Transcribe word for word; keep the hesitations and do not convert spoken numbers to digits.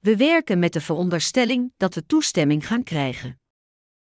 We werken met de veronderstelling dat we toestemming gaan krijgen.